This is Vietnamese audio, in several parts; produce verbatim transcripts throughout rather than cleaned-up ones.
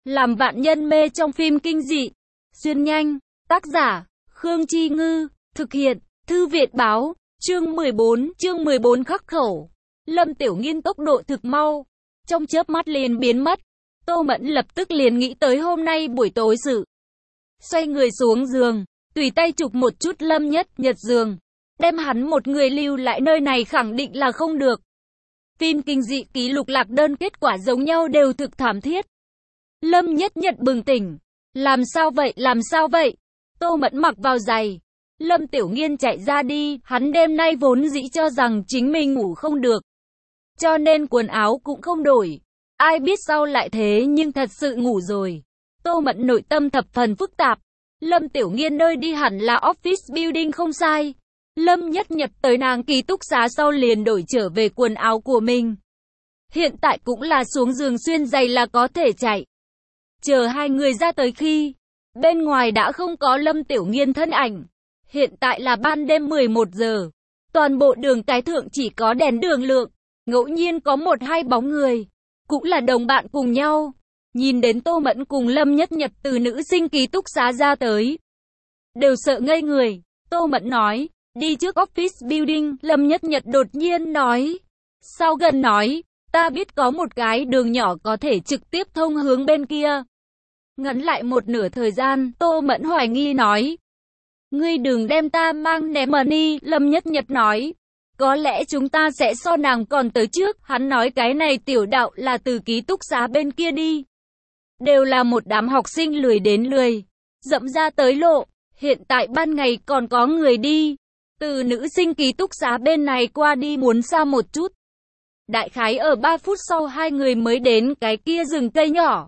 Làm vạn nhân mê trong phim kinh dị. Xuyên nhanh. Tác giả, Khương Chi Ngư. Thực hiện, Thư viện Báo. Chương mười bốn, chương mười bốn khắc khẩu. Lâm Tiểu Nghiên tốc độ thực mau. Trong chớp mắt liền biến mất. Tô Mẫn lập tức liền nghĩ tới hôm nay buổi tối sự. Xoay người xuống giường, tùy tay chụp một chút Lâm Nhất Nhật giường. Đem hắn một người lưu lại nơi này khẳng định là không được. Phim kinh dị ký lục lạc đơn kết quả giống nhau đều thực thảm thiết. Lâm Nhất Nhật bừng tỉnh. Làm sao vậy, làm sao vậy? Tô Mẫn mặc vào giày. Lâm Tiểu Nghiên chạy ra đi, hắn đêm nay vốn dĩ cho rằng chính mình ngủ không được. Cho nên quần áo cũng không đổi. Ai biết sau lại thế nhưng thật sự ngủ rồi. Tô Mẫn nội tâm thập phần phức tạp. Lâm Tiểu Nghiên nơi đi hẳn là office building không sai. Lâm Nhất Nhật tới nàng ký túc xá sau liền đổi trở về quần áo của mình. Hiện tại cũng là xuống giường xuyên giày là có thể chạy. Chờ hai người ra tới khi, bên ngoài đã không có Lâm Tiểu Nghiên thân ảnh. Hiện tại là ban đêm mười một giờ. Toàn bộ đường cái thượng chỉ có đèn đường lượng. Ngẫu nhiên có một hai bóng người. Cũng là đồng bạn cùng nhau. Nhìn đến Tô Mẫn cùng Lâm Nhất Nhật từ nữ sinh ký túc xá ra tới. Đều sợ ngây người. Tô Mẫn nói, đi trước office building. Lâm Nhất Nhật đột nhiên nói. Sau gần nói, ta biết có một cái đường nhỏ có thể trực tiếp thông hướng bên kia. Ngắn lại một nửa thời gian, Tô Mẫn hoài nghi nói. Ngươi đừng đem ta mang ném money, Lâm Nhất Nhật nói. Có lẽ chúng ta sẽ so nàng còn tới trước, hắn nói cái này tiểu đạo là từ ký túc xá bên kia đi. Đều là một đám học sinh lười đến lười, dẫm ra tới lộ, hiện tại ban ngày còn có người đi. Từ nữ sinh ký túc xá bên này qua đi muốn xa một chút. Đại khái ở ba phút sau hai người mới đến cái kia rừng cây nhỏ.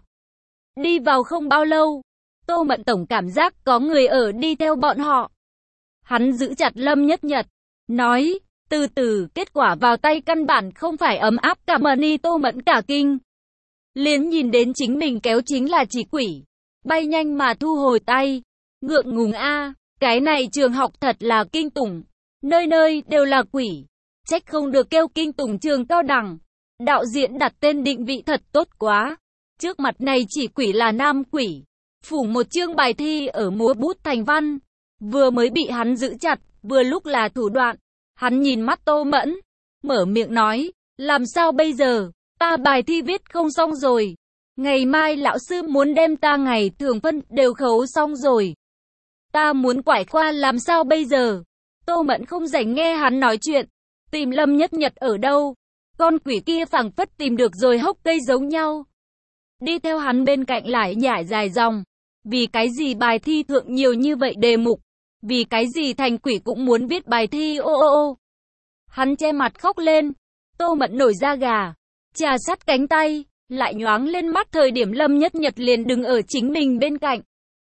Đi vào không bao lâu, Tô Mẫn tổng cảm giác có người ở đi theo bọn họ. Hắn giữ chặt Lâm Nhất Nhật, nói, từ từ, kết quả vào tay căn bản không phải ấm áp cả money. Tô Mẫn cả kinh. Liền nhìn đến chính mình kéo chính là chỉ quỷ. Bay nhanh mà thu hồi tay. Ngượng ngùng a, cái này trường học thật là kinh tủng. Nơi nơi đều là quỷ. Trách không được kêu kinh tủng trường cao đẳng. Đạo diễn đặt tên định vị thật tốt quá. Trước mặt này chỉ quỷ là nam quỷ. Phủ một chương bài thi ở múa bút thành văn. Vừa mới bị hắn giữ chặt, vừa lúc là thủ đoạn. Hắn nhìn mắt Tô Mẫn, mở miệng nói, làm sao bây giờ, ta bài thi viết không xong rồi. Ngày mai lão sư muốn đem ta ngày thường phân đều khấu xong rồi. Ta muốn quải khoa làm sao bây giờ? Tô Mẫn không rảnh nghe hắn nói chuyện. Tìm Lâm Nhất Nhật ở đâu? Con quỷ kia phảng phất tìm được rồi hốc cây giống nhau. Đi theo hắn bên cạnh lại nhảy dài dòng. Vì cái gì bài thi thượng nhiều như vậy đề mục? Vì cái gì thành quỷ cũng muốn viết bài thi ô ô ô. Hắn che mặt khóc lên. Tô Mẫn nổi da gà. Chà sát cánh tay. Lại nhoáng lên mắt thời điểm Lâm Nhất Nhật liền đứng ở chính mình bên cạnh.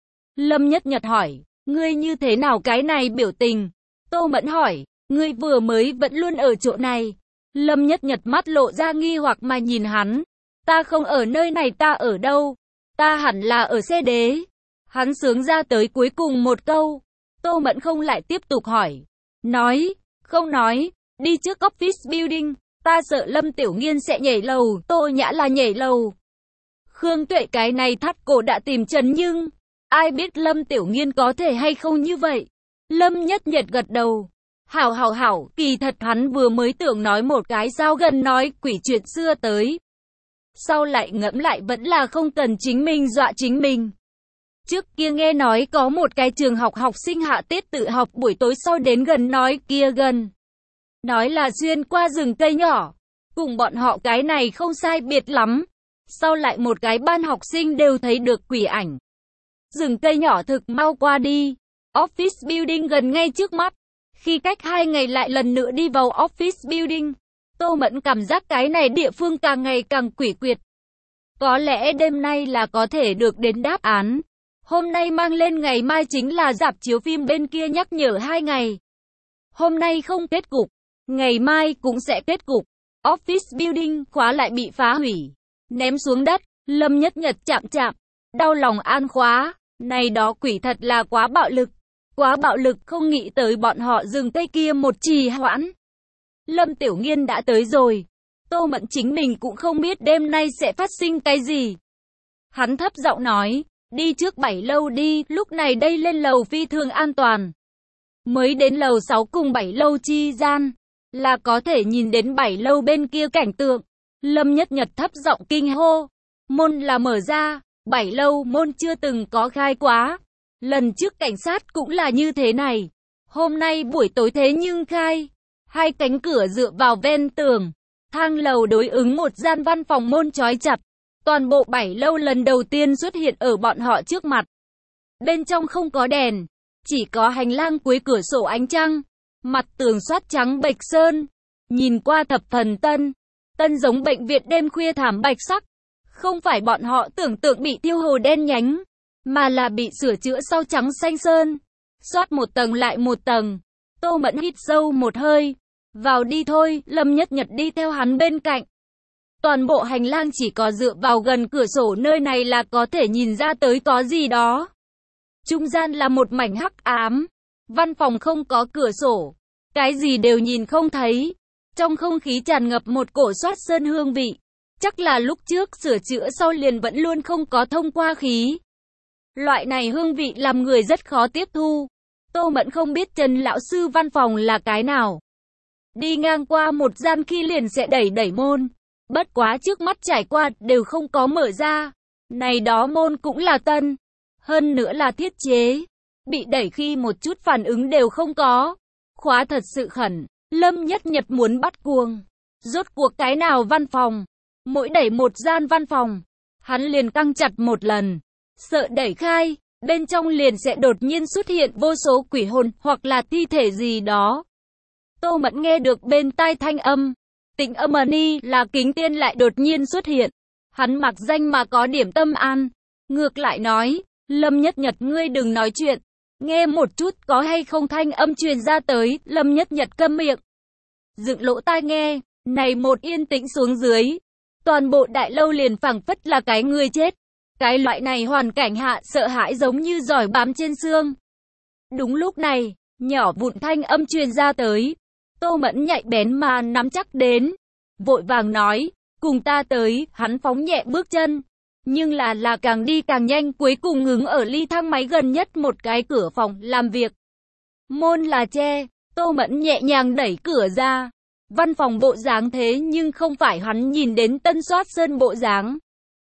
Lâm Nhất Nhật hỏi. Ngươi như thế nào cái này biểu tình? Tô Mẫn hỏi. Ngươi vừa mới vẫn luôn ở chỗ này. Lâm Nhất Nhật mắt lộ ra nghi hoặc mà nhìn hắn. Ta không ở nơi này, ta ở đâu? Ta hẳn là ở xe đế. Hắn sướng ra tới cuối cùng một câu. Tô Mẫn không lại tiếp tục hỏi. Nói, không nói, đi trước office building. Ta sợ Lâm Tiểu Nghiên sẽ nhảy lầu. Tô Nhã là nhảy lầu. Khương Tuệ cái này thắt cổ đã tìm Trần nhưng ai biết Lâm Tiểu Nghiên có thể hay không như vậy. Lâm Nhất Nhật gật đầu. Hảo hảo hảo, kỳ thật hắn vừa mới tưởng nói một cái sao gần nói quỷ chuyện xưa tới. Sau lại ngẫm lại vẫn là không cần chính mình dọa chính mình. Trước kia nghe nói có một cái trường học học sinh hạ tiết tự học buổi tối sau đến gần nói kia gần. Nói là xuyên qua rừng cây nhỏ. Cùng bọn họ cái này không sai biệt lắm. Sau lại một cái ban học sinh đều thấy được quỷ ảnh. Rừng cây nhỏ thực mau qua đi. Office building gần ngay trước mắt. Khi cách hai ngày lại lần nữa đi vào office building. Tô Mẫn cảm giác cái này địa phương càng ngày càng quỷ quyệt. Có lẽ đêm nay là có thể được đến đáp án. Hôm nay mang lên ngày mai chính là rạp chiếu phim bên kia nhắc nhở hai ngày. Hôm nay không kết cục. Ngày mai cũng sẽ kết cục. Office building khóa lại bị phá hủy. Ném xuống đất. Lâm Nhất Nhật chạm chạm. Đau lòng an khóa. Này đó quỷ thật là quá bạo lực. Quá bạo lực, không nghĩ tới bọn họ dừng cây kia một trì hoãn. Lâm Tiểu Nghiên đã tới rồi. Tô Mẫn chính mình cũng không biết đêm nay sẽ phát sinh cái gì. Hắn thấp giọng nói, đi trước bảy lâu đi, lúc này đây lên lầu phi thường an toàn. Mới đến lầu sáu cùng bảy lâu chi gian, là có thể nhìn đến bảy lâu bên kia cảnh tượng. Lâm Nhất Nhật thấp giọng kinh hô, môn là mở ra, bảy lâu môn chưa từng có khai quá. Lần trước cảnh sát cũng là như thế này. Hôm nay buổi tối thế nhưng khai. Hai cánh cửa dựa vào ven tường. Thang lầu đối ứng một gian văn phòng môn trói chặt. Toàn bộ bảy lâu lần đầu tiên xuất hiện ở bọn họ trước mặt. Bên trong không có đèn. Chỉ có hành lang cuối cửa sổ ánh trăng. Mặt tường soát trắng bạch sơn. Nhìn qua thập phần tân. Tân giống bệnh viện đêm khuya thảm bạch sắc. Không phải bọn họ tưởng tượng bị thiêu hồ đen nhánh, mà là bị sửa chữa sau trắng xanh sơn. Soát một tầng lại một tầng. Tô Mẫn hít sâu một hơi. Vào đi thôi, Lâm Nhất Nhật đi theo hắn bên cạnh. Toàn bộ hành lang chỉ có dựa vào gần cửa sổ nơi này là có thể nhìn ra tới có gì đó. Trung gian là một mảnh hắc ám. Văn phòng không có cửa sổ. Cái gì đều nhìn không thấy. Trong không khí tràn ngập một cổ soát sơn hương vị. Chắc là lúc trước sửa chữa sau liền vẫn luôn không có thông qua khí. Loại này hương vị làm người rất khó tiếp thu. Tô Mẫn không biết Trần lão sư văn phòng là cái nào. Đi ngang qua một gian khi liền sẽ đẩy đẩy môn. Bất quá trước mắt trải qua đều không có mở ra. Này đó môn cũng là tân. Hơn nữa là thiết chế. Bị đẩy khi một chút phản ứng đều không có. Khóa thật sự khẩn. Lâm Nhất Nhật muốn bắt cuồng. Rốt cuộc cái nào văn phòng. Mỗi đẩy một gian văn phòng. Hắn liền căng chặt một lần. Sợ đẩy khai. Bên trong liền sẽ đột nhiên xuất hiện vô số quỷ hồn hoặc là thi thể gì đó. Tô Mẫn nghe được bên tai thanh âm. Tịnh Âm Ni là Kính Tiên lại đột nhiên xuất hiện. Hắn mặc danh mà có điểm tâm an. Ngược lại nói, Lâm Nhất Nhật ngươi đừng nói chuyện. Nghe một chút có hay không thanh âm truyền ra tới, Lâm Nhất Nhật câm miệng. Dựng lỗ tai nghe, này một yên tĩnh xuống dưới. Toàn bộ đại lâu liền phảng phất là cái người chết. Cái loại này hoàn cảnh hạ sợ hãi giống như giỏi bám trên xương. Đúng lúc này, nhỏ vụn thanh âm truyền ra tới. Tô Mẫn nhạy bén mà nắm chắc đến. Vội vàng nói, cùng ta tới, hắn phóng nhẹ bước chân. Nhưng là là càng đi càng nhanh cuối cùng ngừng ở ly thang máy gần nhất một cái cửa phòng làm việc. Môn là tre, Tô Mẫn nhẹ nhàng đẩy cửa ra. Văn phòng bộ dáng thế nhưng không phải hắn nhìn đến tân soát sơn bộ dáng.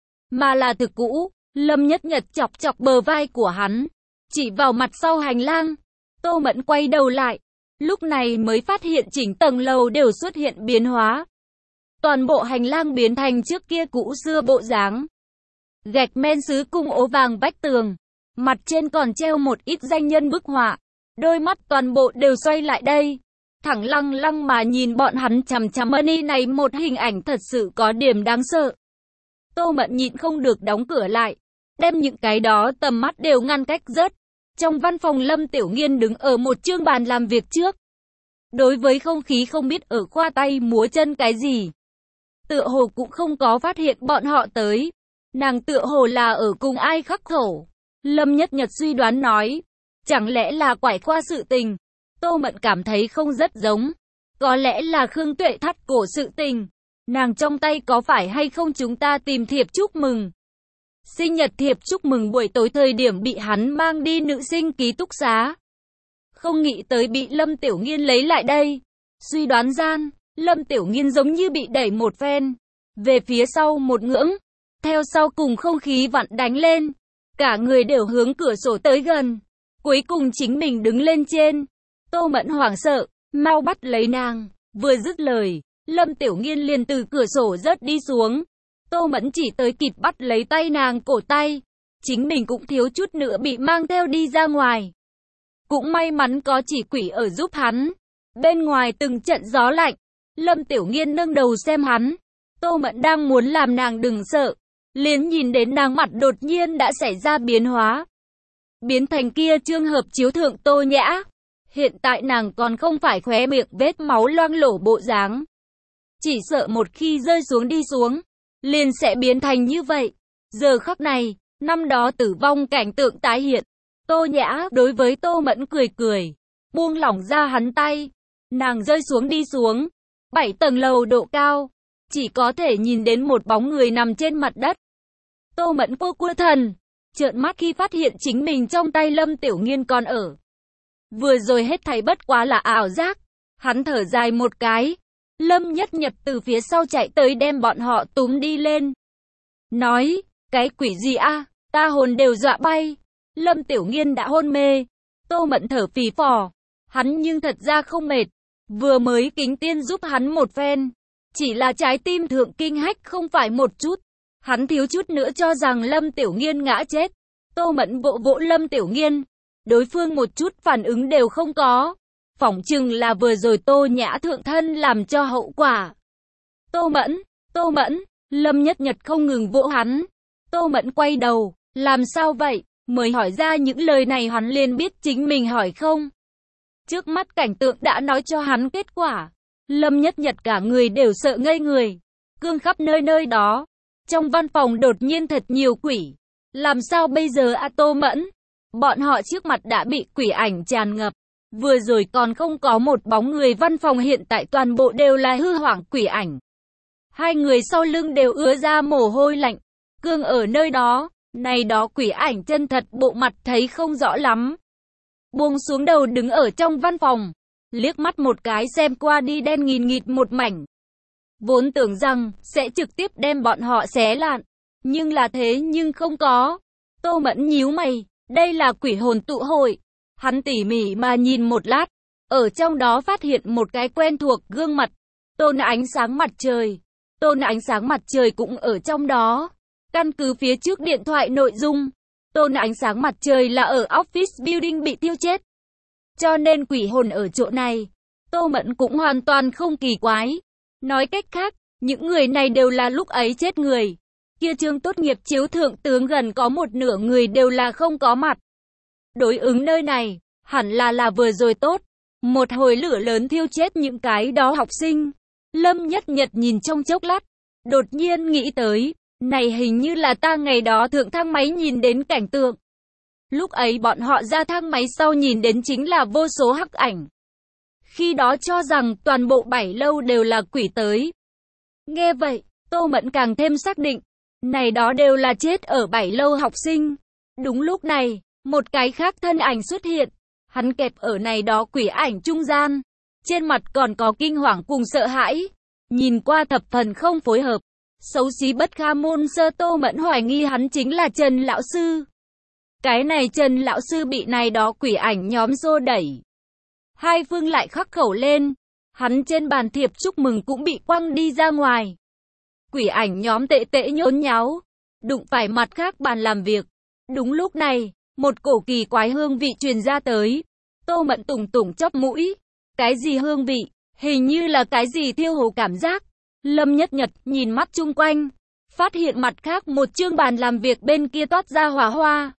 Mà là thực cũ, Lâm Nhất Nhật chọc chọc bờ vai của hắn. Chỉ vào mặt sau hành lang. Tô Mẫn quay đầu lại. Lúc này mới phát hiện chỉnh tầng lầu đều xuất hiện biến hóa. Toàn bộ hành lang biến thành trước kia cũ xưa bộ dáng. Gạch men sứ cung ố vàng vách tường. Mặt trên còn treo một ít danh nhân bức họa. Đôi mắt toàn bộ đều xoay lại đây. Thẳng lăng lăng mà nhìn bọn hắn chằm chằm Money này một hình ảnh thật sự có điểm đáng sợ. Tô Mẫn nhịn không được đóng cửa lại. Đem những cái đó tầm mắt đều ngăn cách rớt. Trong văn phòng Lâm Tiểu Nghiên đứng ở một chương bàn làm việc trước. Đối với không khí không biết ở khoa tay múa chân cái gì. Tựa hồ cũng không có phát hiện bọn họ tới. Nàng tựa hồ là ở cùng ai khắc khẩu. Lâm Nhất Nhật suy đoán nói. Chẳng lẽ là quải khoa sự tình. Tô Mẫn cảm thấy không rất giống. Có lẽ là Khương Tuệ thắt cổ sự tình. Nàng trong tay có phải hay không chúng ta tìm thiệp chúc mừng. Sinh nhật thiệp chúc mừng buổi tối thời điểm bị hắn mang đi nữ sinh ký túc xá. Không nghĩ tới bị Lâm Tiểu Nghiên lấy lại đây. Suy đoán gian, Lâm Tiểu Nghiên giống như bị đẩy một phen. Về phía sau một ngưỡng. Theo sau cùng không khí vặn đánh lên. Cả người đều hướng cửa sổ tới gần. Cuối cùng chính mình đứng lên trên. Tô Mẫn hoảng sợ, mau bắt lấy nàng. Vừa dứt lời, Lâm Tiểu Nghiên liền từ cửa sổ rớt đi xuống. Tô Mẫn chỉ tới kịp bắt lấy tay nàng cổ tay. Chính mình cũng thiếu chút nữa bị mang theo đi ra ngoài. Cũng may mắn có chỉ quỷ ở giúp hắn. Bên ngoài từng trận gió lạnh. Lâm Tiểu Nghiên nâng đầu xem hắn. Tô Mẫn đang muốn làm nàng đừng sợ. Liền nhìn đến nàng mặt đột nhiên đã xảy ra biến hóa. Biến thành kia trường hợp chiếu thượng Tô Nhã. Hiện tại nàng còn không phải khóe miệng vết máu loang lổ bộ dáng. Chỉ sợ một khi rơi xuống đi xuống, liền sẽ biến thành như vậy. Giờ khắc này, năm đó tử vong cảnh tượng tái hiện. Tô Nhã đối với Tô Mẫn cười cười, buông lỏng ra hắn tay. Nàng rơi xuống đi xuống. Bảy tầng lầu độ cao, chỉ có thể nhìn đến một bóng người nằm trên mặt đất. Tô Mẫn cô cua thần, trợn mắt khi phát hiện chính mình trong tay Lâm Tiểu Nghiên còn ở. Vừa rồi hết thảy bất quá là ảo giác. Hắn thở dài một cái. Lâm Nhất Nhật từ phía sau chạy tới đem bọn họ túm đi lên. Nói, cái quỷ gì a, ta hồn đều dọa bay. Lâm Tiểu Nghiên đã hôn mê. Tô Mẫn thở phì phò. Hắn nhưng thật ra không mệt. Vừa mới kính tiên giúp hắn một phen. Chỉ là trái tim thượng kinh hách không phải một chút. Hắn thiếu chút nữa cho rằng Lâm Tiểu Nghiên ngã chết. Tô Mẫn vỗ vỗ Lâm Tiểu Nghiên. Đối phương một chút phản ứng đều không có. Phỏng chừng là vừa rồi Tô Nhã thượng thân làm cho hậu quả. Tô Mẫn, Tô Mẫn, Lâm Nhất Nhật không ngừng vỗ hắn. Tô Mẫn quay đầu, làm sao vậy? Mới hỏi ra những lời này hắn liền biết chính mình hỏi không. Trước mắt cảnh tượng đã nói cho hắn kết quả. Lâm Nhất Nhật cả người đều sợ ngây người. Cương khắp nơi nơi đó. Trong văn phòng đột nhiên thật nhiều quỷ. Làm sao bây giờ a Tô Mẫn? Bọn họ trước mặt đã bị quỷ ảnh tràn ngập. Vừa rồi còn không có một bóng người, văn phòng hiện tại toàn bộ đều là hư hoảng quỷ ảnh. Hai người sau lưng đều ứa ra mồ hôi lạnh. Cương ở nơi đó, này đó quỷ ảnh chân thật bộ mặt thấy không rõ lắm. Buông xuống đầu đứng ở trong văn phòng. Liếc mắt một cái xem qua đi đen nghìn nghịt một mảnh. Vốn tưởng rằng sẽ trực tiếp đem bọn họ xé lạn. Nhưng là thế nhưng không có. Tô Mẫn nhíu mày, đây là quỷ hồn tụ hội. Hắn tỉ mỉ mà nhìn một lát. Ở trong đó phát hiện một cái quen thuộc gương mặt. Tôn Ánh Sáng Mặt Trời. Tôn Ánh Sáng Mặt Trời cũng ở trong đó. Căn cứ phía trước điện thoại nội dung. Tôn Ánh Sáng Mặt Trời là ở office building bị tiêu chết. Cho nên quỷ hồn ở chỗ này. Tô Mẫn cũng hoàn toàn không kỳ quái. Nói cách khác, những người này đều là lúc ấy chết người. Kia chương tốt nghiệp chiếu thượng tướng gần có một nửa người đều là không có mặt. Đối ứng nơi này, hẳn là là vừa rồi tốt. Một hồi lửa lớn thiêu chết những cái đó học sinh. Lâm Nhất Nhật nhìn trong chốc lát. Đột nhiên nghĩ tới, này hình như là ta ngày đó thượng thang máy nhìn đến cảnh tượng. Lúc ấy bọn họ ra thang máy sau nhìn đến chính là vô số hắc ảnh. Khi đó cho rằng toàn bộ bảy lâu đều là quỷ tới. Nghe vậy, Tô Mẫn càng thêm xác định. Này đó đều là chết ở bảy lâu học sinh. Đúng lúc này, một cái khác thân ảnh xuất hiện. Hắn kẹp ở này đó quỷ ảnh trung gian. Trên mặt còn có kinh hoàng cùng sợ hãi. Nhìn qua thập phần không phối hợp. Xấu xí bất kha môn sơ. Tô Mẫn hoài nghi hắn chính là Trần Lão Sư. Cái này Trần Lão Sư bị này đó quỷ ảnh nhóm xô đẩy. Hai phương lại khắc khẩu lên. Hắn trên bàn thiệp chúc mừng cũng bị quăng đi ra ngoài. Quỷ ảnh nhóm tệ tệ nhốn nháo. Đụng phải mặt khác bàn làm việc. Đúng lúc này, một cổ kỳ quái hương vị truyền ra tới. Tô Mẫn tùng tùng chóp mũi. Cái gì hương vị? Hình như là cái gì thiêu hồ cảm giác. Lâm Nhất Nhật nhìn mắt chung quanh. Phát hiện mặt khác một chương bàn làm việc bên kia toát ra hỏa hoa.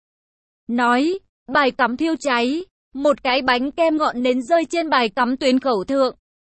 Nói, bài cắm thiêu cháy. Một cái bánh kem ngọn nến rơi trên bài cắm tuyến khẩu thượng.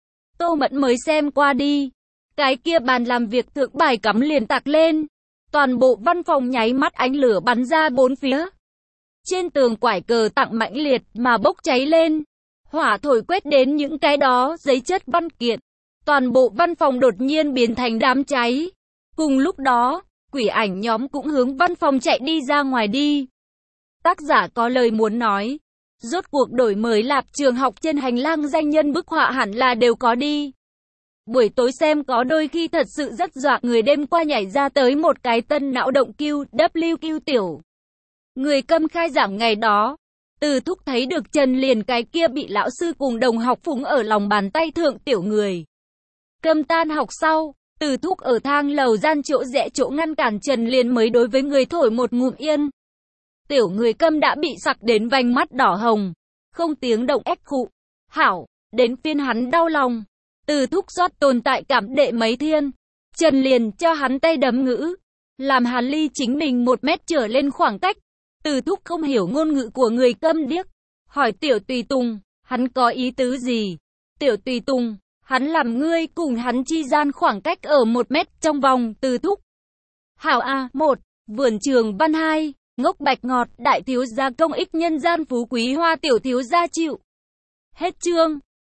Tô Mẫn mới xem qua đi. Cái kia bàn làm việc thượng bài cắm liền tạc lên. Toàn bộ văn phòng nháy mắt ánh lửa bắn ra bốn phía. Trên tường quải cờ tặng mãnh liệt mà bốc cháy lên. Hỏa thổi quét đến những cái đó giấy chất văn kiện. Toàn bộ văn phòng đột nhiên biến thành đám cháy. Cùng lúc đó, quỷ ảnh nhóm cũng hướng văn phòng chạy đi ra ngoài đi. Tác giả có lời muốn nói. Rốt cuộc đổi mới lạp trường học trên hành lang danh nhân bức họa hẳn là đều có đi. Buổi tối xem có đôi khi thật sự rất dọa người, đêm qua nhảy ra tới một cái tân não động Q W Q tiểu. Người Câm khai giảng ngày đó. Từ Thúc thấy được Trần liền cái kia bị lão sư cùng đồng học phúng ở lòng bàn tay thượng tiểu người. Câm tan học sau, Từ Thúc ở thang lầu gian chỗ rẽ chỗ ngăn cản Trần liền mới đối với người thổi một ngụm yên. Tiểu người Câm đã bị sặc đến vành mắt đỏ hồng. Không tiếng động ép khụ. Hảo, đến phiên hắn đau lòng. Từ Thúc rót tồn tại cảm đệ mấy thiên. Trần liền cho hắn tay đấm ngữ. Làm hắn ly chính mình một mét trở lên khoảng cách. Từ Thúc không hiểu ngôn ngữ của người Câm điếc. Hỏi Tiểu Tùy Tùng, hắn có ý tứ gì? Tiểu Tùy Tùng, hắn làm ngươi cùng hắn chi gian khoảng cách ở một mét trong vòng. Từ Thúc. Hảo A, một, vườn trường văn hai, ngốc bạch ngọt, đại thiếu gia công ích nhân gian phú quý hoa tiểu thiếu gia chịu. Hết chương.